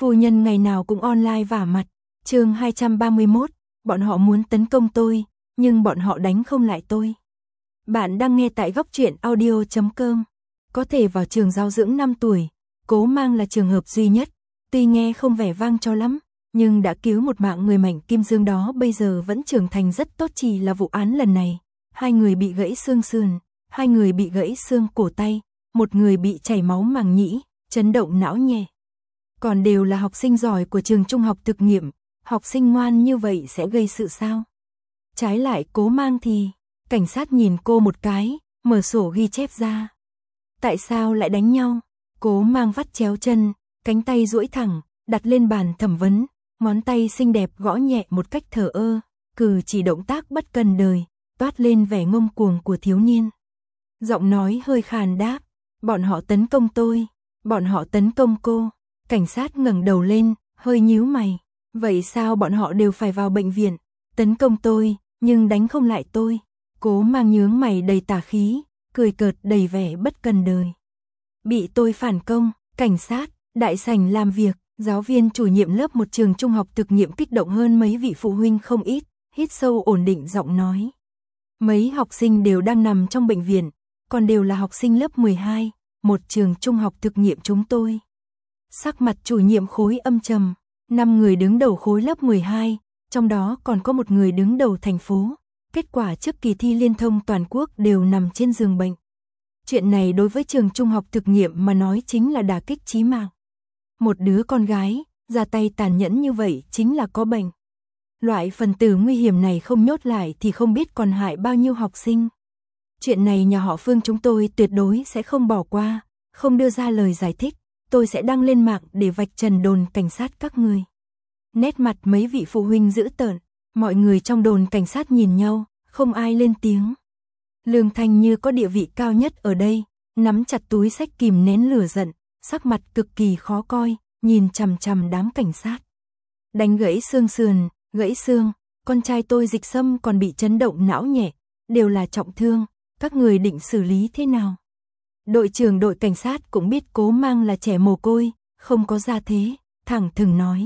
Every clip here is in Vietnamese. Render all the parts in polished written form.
Phu nhân ngày nào cũng online vả mặt. Chương 231, bọn họ muốn tấn công tôi, nhưng bọn họ đánh không lại tôi. Bạn đang nghe tại góc truyện audio.com. Có thể vào trường giáo dưỡng 5 tuổi, Cố Mang là trường hợp duy nhất, tuy nghe không vẻ vang cho lắm, nhưng đã cứu một mạng người Mạnh Kim Dương đó bây giờ vẫn trưởng thành rất tốt. Chỉ là vụ án lần này, 2 người bị gãy xương sườn, 2 người bị gãy xương cổ tay, 1 người bị chảy máu màng nhĩ, chấn động não nhẹ. Còn đều là học sinh giỏi của trường trung học thực nghiệm, học sinh ngoan như vậy sẽ gây sự sao? Trái lại Cố Mang thì, cảnh sát nhìn cô một cái, mở sổ ghi chép ra. Tại sao lại đánh nhau? Cố Mang vắt chéo chân, cánh tay duỗi thẳng, đặt lên bàn thẩm vấn, ngón tay xinh đẹp gõ nhẹ một cách thờ ơ, cử chỉ động tác bất cần đời, toát lên vẻ ngông cuồng của thiếu niên. Giọng nói hơi khàn đáp, bọn họ tấn công tôi, bọn họ tấn công cô. Cảnh sát ngẩng đầu lên, hơi nhíu mày, vậy sao bọn họ đều phải vào bệnh viện, tấn công tôi, nhưng đánh không lại tôi? Cố Mang nhướng mày đầy tà khí, cười cợt đầy vẻ bất cần đời. Bị tôi phản công, cảnh sát, đại sảnh làm việc, giáo viên chủ nhiệm lớp một trường trung học thực nghiệm kích động hơn mấy vị phụ huynh không ít, hít sâu ổn định giọng nói. Mấy học sinh đều đang nằm trong bệnh viện, còn đều là học sinh lớp 12, một trường trung học thực nghiệm chúng tôi. Sắc mặt chủ nhiệm khối âm trầm, 5 người đứng đầu khối lớp 12, trong đó còn có 1 người đứng đầu thành phố. Kết quả trước kỳ thi liên thông toàn quốc đều nằm trên giường bệnh. Chuyện này đối với trường trung học thực nghiệm mà nói chính là đả kích chí mạng. Một đứa con gái, ra tay tàn nhẫn như vậy chính là có bệnh. Loại phần tử nguy hiểm này không nhốt lại thì không biết còn hại bao nhiêu học sinh. Chuyện này nhà họ Phương chúng tôi tuyệt đối sẽ không bỏ qua, không đưa ra lời giải thích. Tôi sẽ đăng lên mạng để vạch trần đồn cảnh sát các người. Nét mặt mấy vị phụ huynh dữ tợn, mọi người trong đồn cảnh sát nhìn nhau, không ai lên tiếng. Lương Thanh như có địa vị cao nhất ở đây, nắm chặt túi xách kìm nén lửa giận, sắc mặt cực kỳ khó coi, nhìn chằm chằm đám cảnh sát. Đánh gãy xương sườn, gãy xương, con trai tôi Dịch Sâm còn bị chấn động não nhẹ, đều là trọng thương, các người định xử lý thế nào? Đội trưởng đội cảnh sát cũng biết Cố Mang là trẻ mồ côi, không có gia thế, thẳng thừng nói.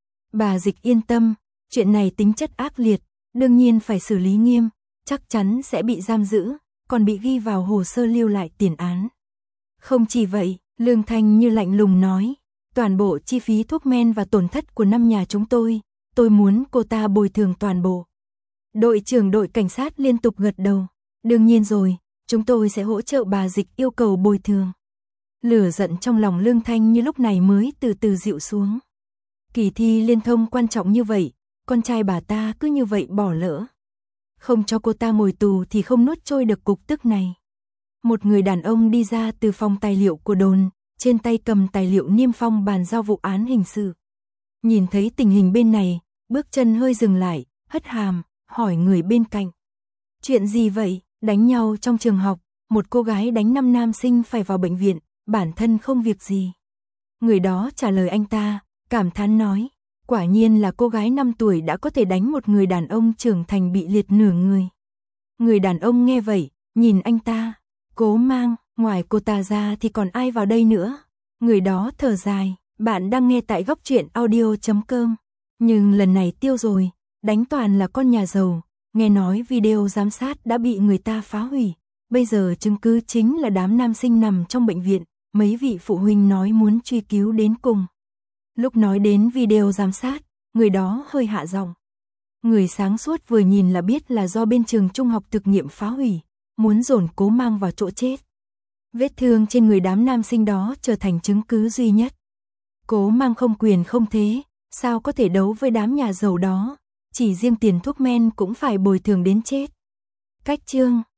Bà Dịch yên tâm, chuyện này tính chất ác liệt, đương nhiên phải xử lý nghiêm, chắc chắn sẽ bị giam giữ, còn bị ghi vào hồ sơ lưu lại tiền án. Không chỉ vậy, Lương Thanh như lạnh lùng nói, toàn bộ chi phí thuốc men và tổn thất của 5 nhà chúng tôi muốn cô ta bồi thường toàn bộ. Đội trưởng đội cảnh sát liên tục gật đầu, đương nhiên rồi. Chúng tôi sẽ hỗ trợ bà Dịch yêu cầu bồi thường. Lửa giận trong lòng Lương Thanh như lúc này mới từ từ dịu xuống. Kỳ thi liên thông quan trọng như vậy, con trai bà ta cứ như vậy bỏ lỡ. Không cho cô ta ngồi tù thì không nuốt trôi được cục tức này. Một người đàn ông đi ra từ phòng tài liệu của đồn, trên tay cầm tài liệu niêm phong bàn giao vụ án hình sự. Nhìn thấy tình hình bên này, bước chân hơi dừng lại, hất hàm, hỏi người bên cạnh. Chuyện gì vậy? Đánh nhau trong trường học, một cô gái đánh 5 nam sinh phải vào bệnh viện, bản thân không việc gì. Người đó trả lời anh ta, cảm thán nói, quả nhiên là cô gái 5 tuổi đã có thể đánh một người đàn ông trưởng thành bị liệt nửa người. Người đàn ông nghe vậy, nhìn anh ta, Cố Mang, ngoài cô ta ra thì còn ai vào đây nữa. Người đó thở dài, bạn đang nghe tại góc truyện audio.com. Nhưng lần này tiêu rồi, đánh toàn là con nhà giàu. Nghe nói video giám sát đã bị người ta phá hủy, bây giờ chứng cứ chính là đám nam sinh nằm trong bệnh viện, mấy vị phụ huynh nói muốn truy cứu đến cùng. Lúc nói đến video giám sát, người đó hơi hạ giọng. Người sáng suốt vừa nhìn là biết là do bên trường trung học thực nghiệm phá hủy, muốn dồn Cố Mang vào chỗ chết. Vết thương trên người đám nam sinh đó trở thành chứng cứ duy nhất. Cố Mang không quyền không thế, sao có thể đấu với đám nhà giàu đó? Chỉ riêng tiền thuốc men cũng phải bồi thường đến chết. Cách chương